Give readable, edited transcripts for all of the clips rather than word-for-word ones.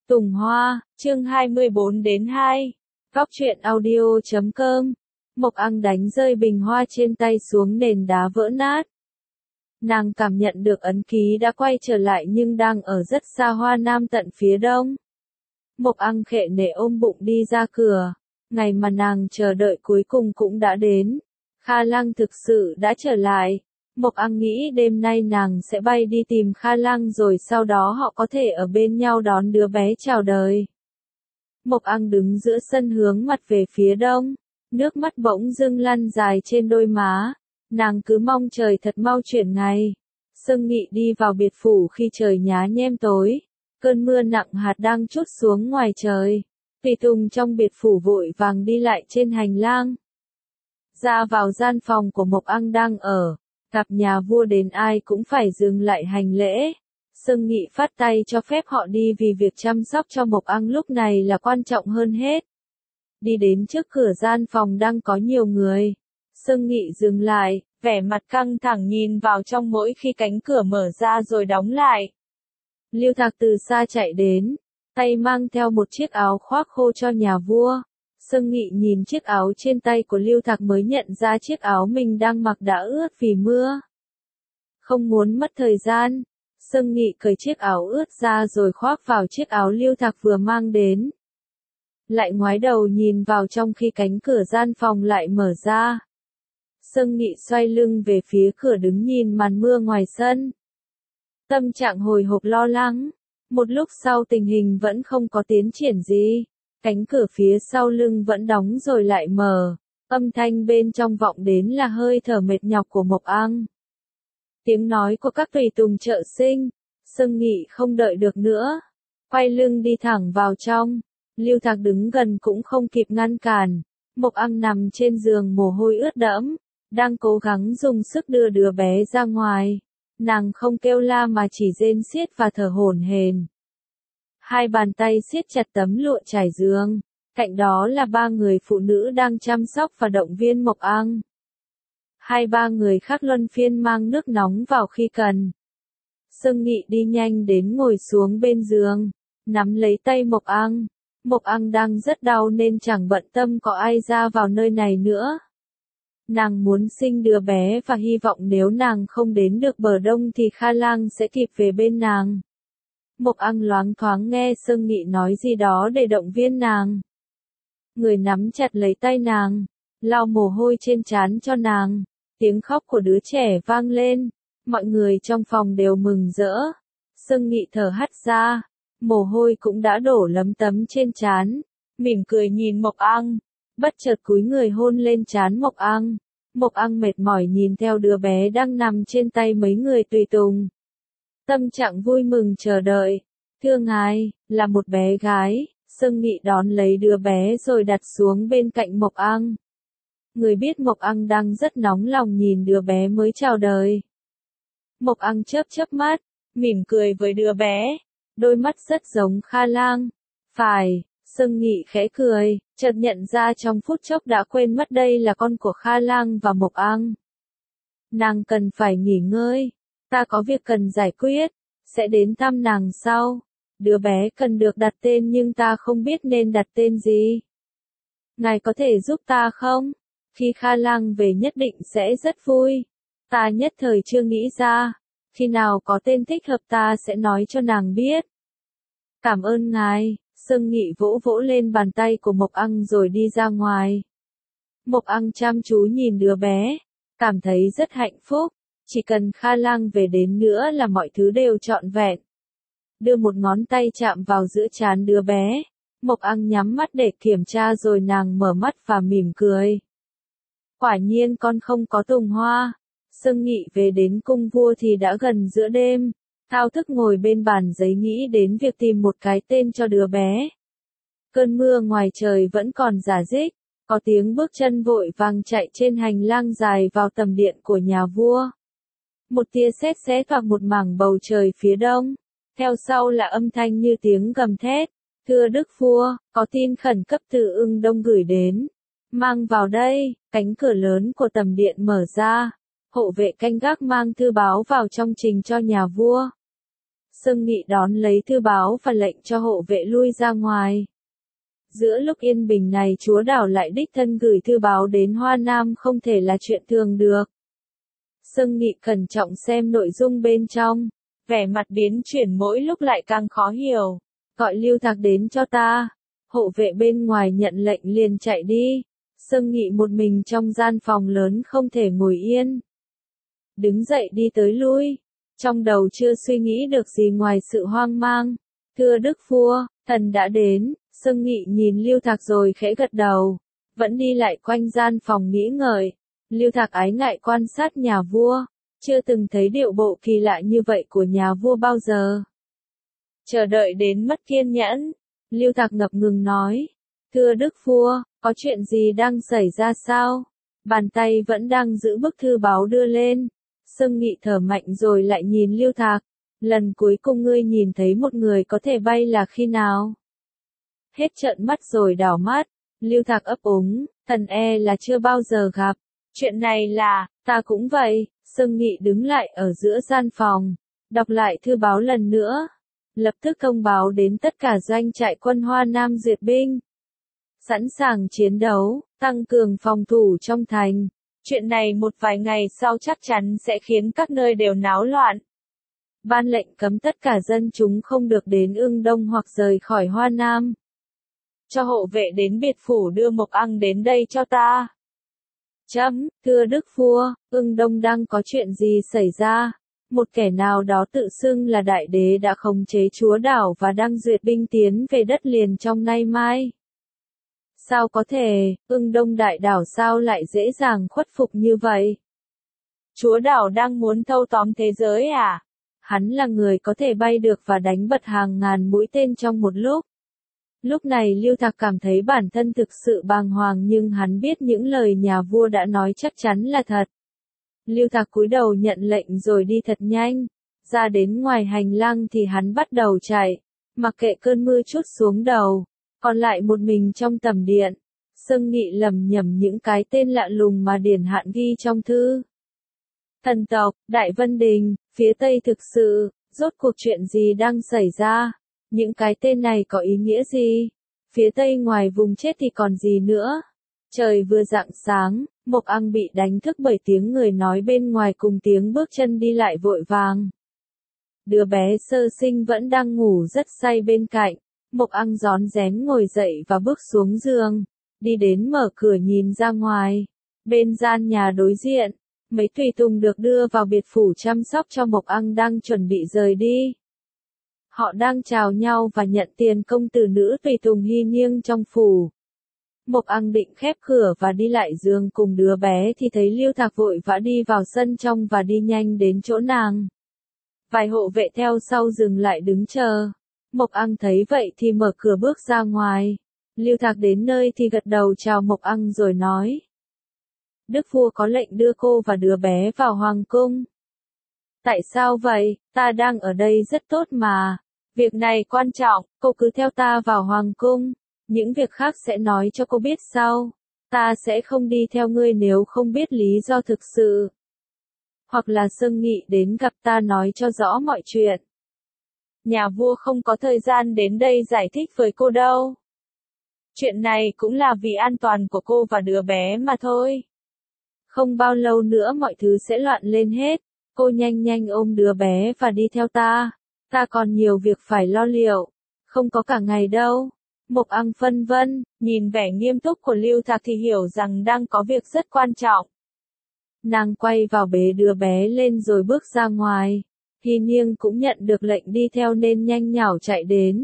Tùng Hoa, chương 24 đến 2. Góc truyện audio.com. Mộc Ăng đánh rơi bình hoa trên tay xuống nền đá vỡ nát. Nàng cảm nhận được ấn ký đã quay trở lại nhưng đang ở rất xa Hoa Nam tận phía đông. Mộc Ăng khệ nể ôm bụng đi ra cửa. Ngày mà nàng chờ đợi cuối cùng cũng đã đến. Kha Lăng thực sự đã trở lại. Mộc Ăng nghĩ đêm nay nàng sẽ bay đi tìm Kha Lăng rồi sau đó họ có thể ở bên nhau đón đứa bé chào đời. Mộc Ăng đứng giữa sân hướng mặt về phía đông, nước mắt bỗng dưng lăn dài trên đôi má. Nàng cứ mong trời thật mau chuyển ngày. Sương Nghị đi vào biệt phủ khi trời nhá nhem tối. Cơn mưa nặng hạt đang trút xuống ngoài trời. Tùy tùng trong biệt phủ vội vàng đi lại trên hành lang. Ra vào gian phòng của Mộc Ăng đang ở. Gặp nhà vua đến ai cũng phải dừng lại hành lễ. Sương Nghị phát tay cho phép họ đi vì việc chăm sóc cho Mộc Ăng lúc này là quan trọng hơn hết. Đi đến trước cửa gian phòng đang có nhiều người. Sương Nghị dừng lại, vẻ mặt căng thẳng nhìn vào trong mỗi khi cánh cửa mở ra rồi đóng lại. Lưu Thạc từ xa chạy đến, tay mang theo một chiếc áo khoác khô cho nhà vua. Sương Nghị nhìn chiếc áo trên tay của Lưu Thạc mới nhận ra chiếc áo mình đang mặc đã ướt vì mưa. Không muốn mất thời gian, Sương Nghị cởi chiếc áo ướt ra rồi khoác vào chiếc áo Lưu Thạc vừa mang đến. Lại ngoái đầu nhìn vào trong khi cánh cửa gian phòng lại mở ra. Sương Nghị xoay lưng về phía cửa đứng nhìn màn mưa ngoài sân. Tâm trạng hồi hộp lo lắng. Một lúc sau tình hình vẫn không có tiến triển gì. Cánh cửa phía sau lưng vẫn đóng rồi lại mở. Âm thanh bên trong vọng đến là hơi thở mệt nhọc của Mộc Ăng. Tiếng nói của các tùy tùng trợ sinh. Sương Nghị không đợi được nữa. Quay lưng đi thẳng vào trong. Lưu Thạc đứng gần cũng không kịp ngăn cản. Mộc Ăng nằm trên giường mồ hôi ướt đẫm. Đang cố gắng dùng sức đưa đứa bé ra ngoài. Nàng không kêu la mà chỉ rên xiết và thở hổn hển. Hai bàn tay siết chặt tấm lụa trải giường. Cạnh đó là ba người phụ nữ đang chăm sóc và động viên Mộc Ăng. Hai ba người khác luân phiên mang nước nóng vào khi cần. Sương Nghị đi nhanh đến ngồi xuống bên giường, nắm lấy tay Mộc Ăng. Mộc Ăng đang rất đau nên chẳng bận tâm có ai ra vào nơi này nữa. Nàng muốn sinh đứa bé và hy vọng nếu nàng không đến được bờ đông thì Kha Lang sẽ kịp về bên nàng. Mộc Ăng loáng thoáng nghe Sương Nghị nói gì đó để động viên nàng. Người nắm chặt lấy tay nàng, lau mồ hôi trên trán cho nàng. Tiếng khóc của đứa trẻ vang lên. Mọi người trong phòng đều mừng rỡ. Sương Nghị thở hắt ra. Mồ hôi cũng đã đổ lấm tấm trên trán. Mỉm cười nhìn Mộc Ăng. Bất chợt cúi người hôn lên trán Mộc Ăng. Mộc Ăng mệt mỏi nhìn theo đứa bé đang nằm trên tay mấy người tùy tùng. Tâm trạng vui mừng chờ đợi. Thưa ngài, là một bé gái. Sương Nghị đón lấy đứa bé rồi đặt xuống bên cạnh Mộc Ăng. Người biết Mộc Ăng đang rất nóng lòng nhìn đứa bé mới chào đời. Mộc Ăng chớp chớp mắt, mỉm cười với đứa bé. Đôi mắt rất giống Kha Lang. Phải, Sương Nghị khẽ cười, chợt nhận ra trong phút chốc đã quên mất đây là con của Kha Lang và Mộc Ăng. Nàng cần phải nghỉ ngơi. Ta có việc cần giải quyết, sẽ đến thăm nàng sau. Đứa bé cần được đặt tên nhưng ta không biết nên đặt tên gì. Ngài có thể giúp ta không? Khi Kha Lang về nhất định sẽ rất vui. Ta nhất thời chưa nghĩ ra. Khi nào có tên thích hợp ta sẽ nói cho nàng biết. Cảm ơn ngài. Sương Nghị vỗ vỗ lên bàn tay của Mộc Ăng rồi đi ra ngoài. Mộc Ăng chăm chú nhìn đứa bé. Cảm thấy rất hạnh phúc. Chỉ cần Kha Lang về đến nữa là mọi thứ đều trọn vẹn. Đưa một ngón tay chạm vào giữa trán đứa bé. Mộc Ăng nhắm mắt để kiểm tra rồi nàng mở mắt và mỉm cười. Quả nhiên con không có Tùng Hoa. Sương Nghị về đến cung vua thì đã gần giữa đêm. Thao thức ngồi bên bàn giấy nghĩ đến việc tìm một cái tên cho đứa bé. Cơn mưa ngoài trời vẫn còn rả rích. Có tiếng bước chân vội vàng chạy trên hành lang dài vào tầm điện của nhà vua. Một tia sét xé toạc một mảng bầu trời phía đông. Theo sau là âm thanh như tiếng gầm thét. Thưa Đức Vua, có tin khẩn cấp từ Ưng Đông gửi đến. Mang vào đây. Cánh cửa lớn của tầm điện mở ra. Hộ vệ canh gác mang thư báo vào trong trình cho nhà vua. Sương Nghị đón lấy thư báo và lệnh cho hộ vệ lui ra ngoài. Giữa lúc yên bình này chúa đảo lại đích thân gửi thư báo đến Hoa Nam không thể là chuyện thường được. Sương Nghị cẩn trọng xem nội dung bên trong, vẻ mặt biến chuyển mỗi lúc lại càng khó hiểu. Gọi Lưu Thạc đến cho ta. Hộ vệ bên ngoài nhận lệnh liền chạy đi. Sương Nghị một mình trong gian phòng lớn không thể ngồi yên. Đứng dậy đi tới lui. Trong đầu chưa suy nghĩ được gì ngoài sự hoang mang. Thưa Đức Vua, thần đã đến. Sương Nghị nhìn Lưu Thạc rồi khẽ gật đầu. Vẫn đi lại quanh gian phòng nghĩ ngợi. Lưu Thạc ái ngại quan sát nhà vua. Chưa từng thấy điệu bộ kỳ lạ như vậy của nhà vua bao giờ. Chờ đợi đến mất kiên nhẫn. Lưu Thạc ngập ngừng nói. Thưa Đức Vua, có chuyện gì đang xảy ra sao? Bàn tay vẫn đang giữ bức thư báo đưa lên. Sương Nghị thở mạnh rồi lại nhìn Lưu Thạc. Lần cuối cùng ngươi nhìn thấy một người có thể bay là khi nào? Hết trợn mắt rồi đảo mắt. Lưu Thạc ấp úng, thần e là chưa bao giờ gặp. Chuyện này là, ta cũng vậy. Sương Nghị đứng lại ở giữa gian phòng. Đọc lại thư báo lần nữa. Lập tức thông báo đến tất cả doanh trại quân Hoa Nam duyệt binh. Sẵn sàng chiến đấu, tăng cường phòng thủ trong thành. Chuyện này một vài ngày sau chắc chắn sẽ khiến các nơi đều náo loạn. Ban lệnh cấm tất cả dân chúng không được đến Ưng Đông hoặc rời khỏi Hoa Nam. Cho hộ vệ đến biệt phủ đưa Mộc Ăng đến đây cho ta. Thưa Đức Vua, Ưng Đông đang có chuyện gì xảy ra? Một kẻ nào đó tự xưng là đại đế đã khống chế chúa đảo và đang duyệt binh tiến về đất liền trong nay mai. Sao có thể, Ưng Đông đại đảo sao lại dễ dàng khuất phục như vậy? Chúa đảo đang muốn thâu tóm thế giới à? Hắn là người có thể bay được và đánh bật hàng ngàn mũi tên trong một lúc. Lúc này Lưu Thạc cảm thấy bản thân thực sự bàng hoàng nhưng hắn biết những lời nhà vua đã nói chắc chắn là thật. Lưu Thạc cúi đầu nhận lệnh rồi đi thật nhanh. Ra đến ngoài hành lang thì hắn bắt đầu chạy. Mặc kệ cơn mưa trút xuống đầu. Còn lại một mình trong tầm điện. Sương Nghị lẩm nhẩm những cái tên lạ lùng mà Điển Hạn ghi trong thư. Thần tộc, Đại Vân Đình, phía Tây thực sự, rốt cuộc chuyện gì đang xảy ra? Những cái tên này có ý nghĩa gì? Phía Tây ngoài vùng chết thì còn gì nữa? Trời vừa rạng sáng, Mộc Ăng bị đánh thức bởi tiếng người nói bên ngoài cùng tiếng bước chân đi lại vội vàng. Đứa bé sơ sinh vẫn đang ngủ rất say bên cạnh. Mộc Ăng rón rén ngồi dậy và bước xuống giường. Đi đến mở cửa nhìn ra ngoài. Bên gian nhà đối diện, mấy tùy tùng được đưa vào biệt phủ chăm sóc cho Mộc Ăng đang chuẩn bị rời đi. Họ đang chào nhau và nhận tiền công từ nữ tùy tùng Hy Niêng trong phủ. Mộc Ăng định khép cửa và đi lại giường cùng đứa bé thì thấy Lưu Thạc vội vã đi vào sân trong và đi nhanh đến chỗ nàng. Vài hộ vệ theo sau dừng lại đứng chờ. Mộc Ăng thấy vậy thì mở cửa bước ra ngoài. Lưu Thạc đến nơi thì gật đầu chào Mộc Ăng rồi nói. Đức Vua có lệnh đưa cô và đứa bé vào hoàng cung. Tại sao vậy? Ta đang ở đây rất tốt mà. Việc này quan trọng, cô cứ theo ta vào hoàng cung. Những việc khác sẽ nói cho cô biết sau. Ta sẽ không đi theo ngươi nếu không biết lý do thực sự. Hoặc là Sương Nghị đến gặp ta nói cho rõ mọi chuyện. Nhà vua không có thời gian đến đây giải thích với cô đâu. Chuyện này cũng là vì an toàn của cô và đứa bé mà thôi. Không bao lâu nữa mọi thứ sẽ loạn lên hết. Cô nhanh nhanh ôm đứa bé và đi theo ta. Ta còn nhiều việc phải lo liệu. Không có cả ngày đâu. Mộc Ăng phân vân, nhìn vẻ nghiêm túc của Lưu Thạc thì hiểu rằng đang có việc rất quan trọng. Nàng quay vào bế đứa bé lên rồi bước ra ngoài. Hy Niêng cũng nhận được lệnh đi theo nên nhanh nhảu chạy đến.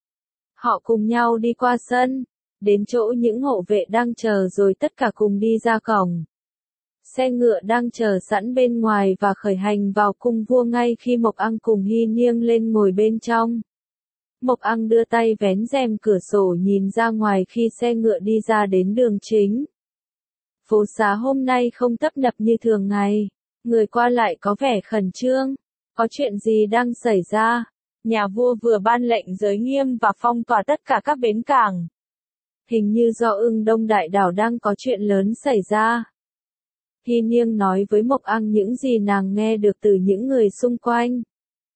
Họ cùng nhau đi qua sân, đến chỗ những hộ vệ đang chờ rồi tất cả cùng đi ra cổng. Xe ngựa đang chờ sẵn bên ngoài và khởi hành vào cung vua ngay khi Mộc Ăng cùng Hy Niêng lên ngồi bên trong. Mộc Ăng đưa tay vén rèm cửa sổ nhìn ra ngoài khi xe ngựa đi ra đến đường chính. Phố xá hôm nay không tấp nập như thường ngày, người qua lại có vẻ khẩn trương. Có chuyện gì đang xảy ra? Nhà vua vừa ban lệnh giới nghiêm và phong tỏa tất cả các bến cảng. Hình như do Ưng Đông đại đảo đang có chuyện lớn xảy ra. Hy Niêng nói với Mộc Ăng những gì nàng nghe được từ những người xung quanh.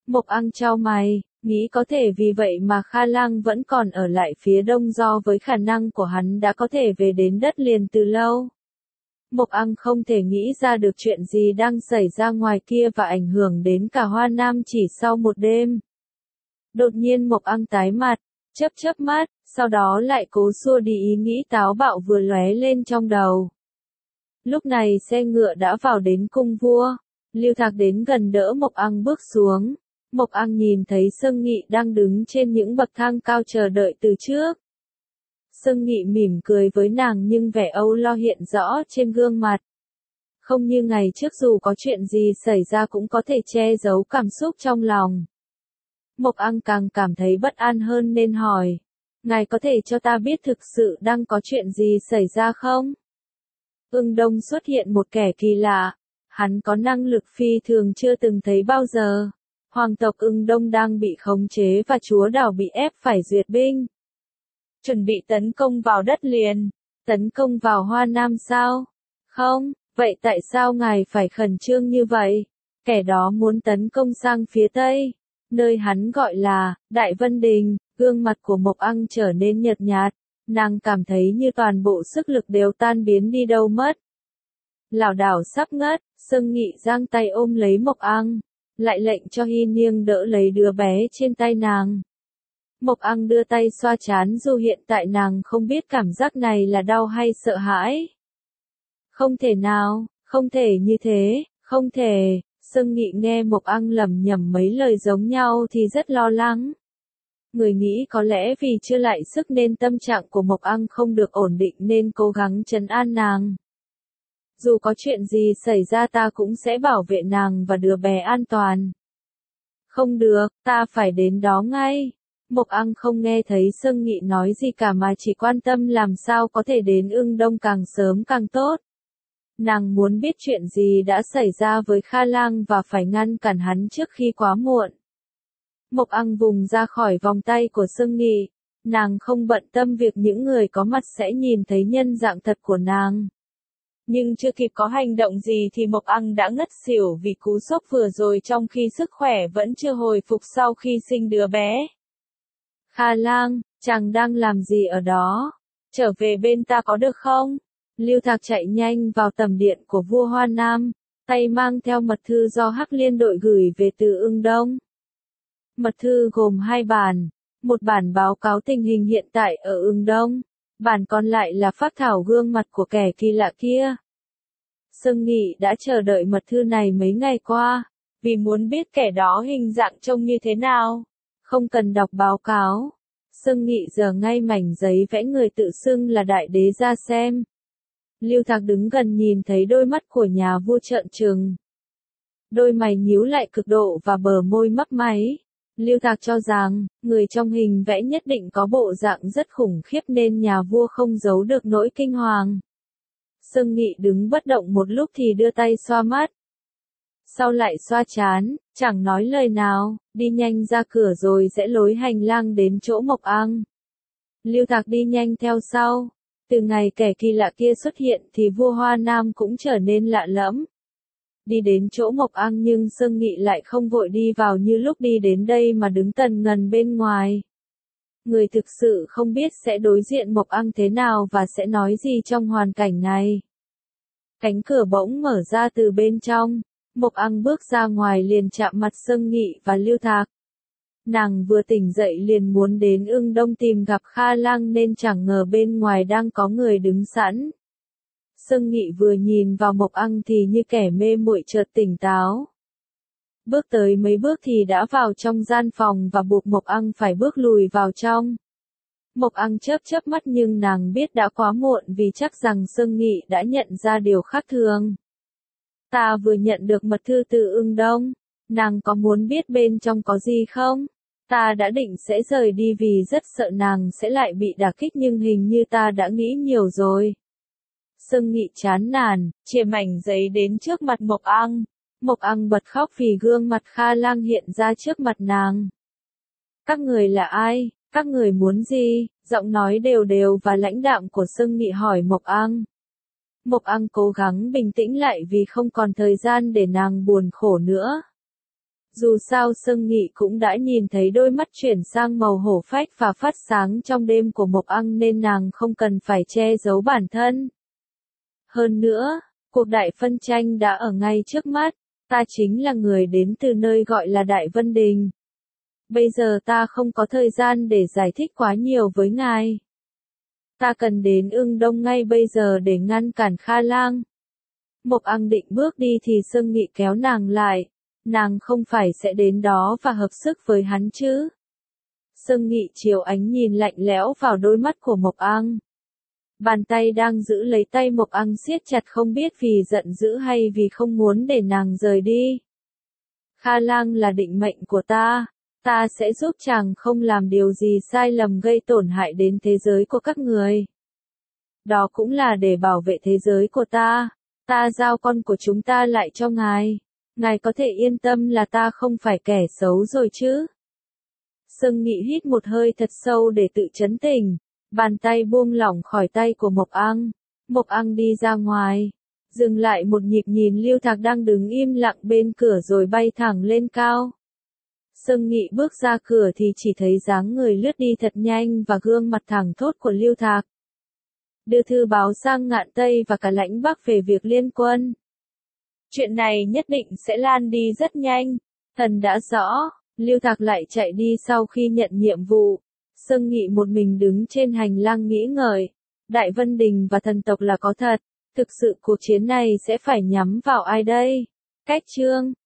Mộc Ang chau mày, nghĩ có thể vì vậy mà Kha Lang vẫn còn ở lại phía đông do với khả năng của hắn đã có thể về đến đất liền từ lâu. Mộc Ang không thể nghĩ ra được chuyện gì đang xảy ra ngoài kia và ảnh hưởng đến cả Hoa Nam chỉ sau một đêm. Đột nhiên Mộc Ang tái mặt, chớp mắt, sau đó lại cố xua đi ý nghĩ táo bạo vừa lóe lên trong đầu. Lúc này xe ngựa đã vào đến cung vua, Lưu Thạc đến gần đỡ Mộc Ang bước xuống. Mộc Ang nhìn thấy Sương Nghị đang đứng trên những bậc thang cao chờ đợi từ trước. Sương Nghị mỉm cười với nàng nhưng vẻ âu lo hiện rõ trên gương mặt. Không như ngày trước dù có chuyện gì xảy ra cũng có thể che giấu cảm xúc trong lòng. Mộc Ang càng cảm thấy bất an hơn nên hỏi. Ngài có thể cho ta biết thực sự đang có chuyện gì xảy ra không? Ưng Đông xuất hiện một kẻ kỳ lạ. Hắn có năng lực phi thường chưa từng thấy bao giờ. Hoàng tộc Ưng Đông đang bị khống chế và chúa đảo bị ép phải duyệt binh. Chuẩn bị tấn công vào đất liền. Tấn công vào Hoa Nam sao? Không, vậy tại sao ngài phải khẩn trương như vậy? Kẻ đó muốn tấn công sang phía Tây. Nơi hắn gọi là Đại Vân Đình. Gương mặt của Mộc Ang trở nên nhợt nhạt. Nàng cảm thấy như toàn bộ sức lực đều tan biến đi đâu mất. Lảo đảo sắp ngất, Sương Nghị giang tay ôm lấy Mộc Ang, lại lệnh cho Hy Niêng đỡ lấy đứa bé trên tay nàng. Mộc Ang đưa tay xoa trán dù hiện tại nàng không biết cảm giác này là đau hay sợ hãi. Không thể nào, không thể như thế, không thể. Sương Nghị nghe Mộc Ang lẩm nhẩm mấy lời giống nhau thì rất lo lắng. Người nghĩ có lẽ vì chưa lại sức nên tâm trạng của Mộc Ang không được ổn định nên cố gắng trấn an nàng. Dù có chuyện gì xảy ra ta cũng sẽ bảo vệ nàng và đứa bé an toàn. Không được, ta phải đến đó ngay. Mộc Ang không nghe thấy Sương Nghị nói gì cả mà chỉ quan tâm làm sao có thể đến Ưng Đông càng sớm càng tốt. Nàng muốn biết chuyện gì đã xảy ra với Kha Lang và phải ngăn cản hắn trước khi quá muộn. Mộc Ang vùng ra khỏi vòng tay của Sương Nghị. Nàng không bận tâm việc những người có mặt sẽ nhìn thấy nhân dạng thật của nàng. Nhưng chưa kịp có hành động gì thì Mộc Ang đã ngất xỉu vì cú sốc vừa rồi trong khi sức khỏe vẫn chưa hồi phục sau khi sinh đứa bé. Kha Lang, chàng đang làm gì ở đó? Trở về bên ta có được không? Lưu Thạc chạy nhanh vào tầm điện của vua Hoa Nam, tay mang theo mật thư do Hắc Liên đội gửi về từ Ưng Đông. Mật thư gồm 2 bản, một bản báo cáo tình hình hiện tại ở Ưng Đông, bản còn lại là phác thảo gương mặt của kẻ kỳ lạ kia. Sương Nghị đã chờ đợi mật thư này mấy ngày qua, vì muốn biết kẻ đó hình dạng trông như thế nào. Không cần đọc báo cáo. Sương Nghị giở ngay mảnh giấy vẽ người tự xưng là đại đế ra xem. Lưu Thạc đứng gần nhìn thấy đôi mắt của nhà vua trợn trừng. Đôi mày nhíu lại cực độ và bờ môi mấp máy. Lưu Thạc cho rằng, người trong hình vẽ nhất định có bộ dạng rất khủng khiếp nên nhà vua không giấu được nỗi kinh hoàng. Sương Nghị đứng bất động một lúc thì đưa tay xoa mắt. Sau lại xoa trán, chẳng nói lời nào, đi nhanh ra cửa rồi rẽ lối hành lang đến chỗ Mộc Ang. Lưu Thạc đi nhanh theo sau. Từ ngày kẻ kỳ lạ kia xuất hiện thì vua Hoa Nam cũng trở nên lạ lẫm. Đi đến chỗ Mộc Ang nhưng Sương Nghị lại không vội đi vào như lúc đi đến đây mà đứng tần ngần bên ngoài. Người thực sự không biết sẽ đối diện Mộc Ang thế nào và sẽ nói gì trong hoàn cảnh này. Cánh cửa bỗng mở ra từ bên trong. Mộc Ang bước ra ngoài liền chạm mặt Sương Nghị và Lưu Thạc. Nàng vừa tỉnh dậy liền muốn đến Ưng Đông tìm gặp Kha Lang nên chẳng ngờ bên ngoài đang có người đứng sẵn. Sương Nghị vừa nhìn vào Mộc Ang thì như kẻ mê muội chợt tỉnh táo. Bước tới mấy bước thì đã vào trong gian phòng và buộc Mộc Ang phải bước lùi vào trong. Mộc Ang chớp mắt nhưng nàng biết đã quá muộn vì chắc rằng Sương Nghị đã nhận ra điều khác thường. Ta vừa nhận được mật thư từ Ưng Đông, nàng có muốn biết bên trong có gì không? Ta đã định sẽ rời đi vì rất sợ nàng sẽ lại bị đả kích nhưng hình như ta đã nghĩ nhiều rồi. Sương Nghị chán nản, chìa mảnh giấy đến trước mặt Mộc Ang. Mộc Ang bật khóc vì gương mặt Kha Lang hiện ra trước mặt nàng. Các người là ai? Các người muốn gì? Giọng nói đều đều và lãnh đạm của Sương Nghị hỏi Mộc Ang. Mộc Ang cố gắng bình tĩnh lại vì không còn thời gian để nàng buồn khổ nữa. Dù sao Sương Nghị cũng đã nhìn thấy đôi mắt chuyển sang màu hổ phách và phát sáng trong đêm của Mộc Ăng nên nàng không cần phải che giấu bản thân. Hơn nữa, cuộc đại phân tranh đã ở ngay trước mắt, ta chính là người đến từ nơi gọi là Đại Vân Đình. Bây giờ ta không có thời gian để giải thích quá nhiều với ngài. Ta cần đến Ưng Đông ngay bây giờ để ngăn cản Kha Lang. Mộc Ăng định bước đi thì Sương Nghị kéo nàng lại. Nàng không phải sẽ đến đó và hợp sức với hắn chứ? Sương Nghị chiếu ánh nhìn lạnh lẽo vào đôi mắt của Mộc Ăng. Bàn tay đang giữ lấy tay Mộc Ăng siết chặt không biết vì giận dữ hay vì không muốn để nàng rời đi. Kha Lang là định mệnh của ta. Ta sẽ giúp chàng không làm điều gì sai lầm gây tổn hại đến thế giới của các người. Đó cũng là để bảo vệ thế giới của ta. Ta giao con của chúng ta lại cho ngài. Ngài có thể yên tâm là ta không phải kẻ xấu rồi chứ. Sương Nghị hít một hơi thật sâu để tự trấn tĩnh. Bàn tay buông lỏng khỏi tay của Mộc Ăng. Mộc Ăng đi ra ngoài. Dừng lại một nhịp nhìn Lưu Thạc đang đứng im lặng bên cửa rồi bay thẳng lên cao. Sương Nghị bước ra cửa thì chỉ thấy dáng người lướt đi thật nhanh và gương mặt thẳng thốt của Lưu Thạc. Đưa thư báo sang Ngạn Tây và cả lãnh Bắc về việc liên quân. Chuyện này nhất định sẽ lan đi rất nhanh. Thần đã rõ, Lưu Thạc lại chạy đi sau khi nhận nhiệm vụ. Sương Nghị một mình đứng trên hành lang nghĩ ngợi. Đại Vân Đình và thần tộc là có thật. Thực sự cuộc chiến này sẽ phải nhắm vào ai đây? Cách chương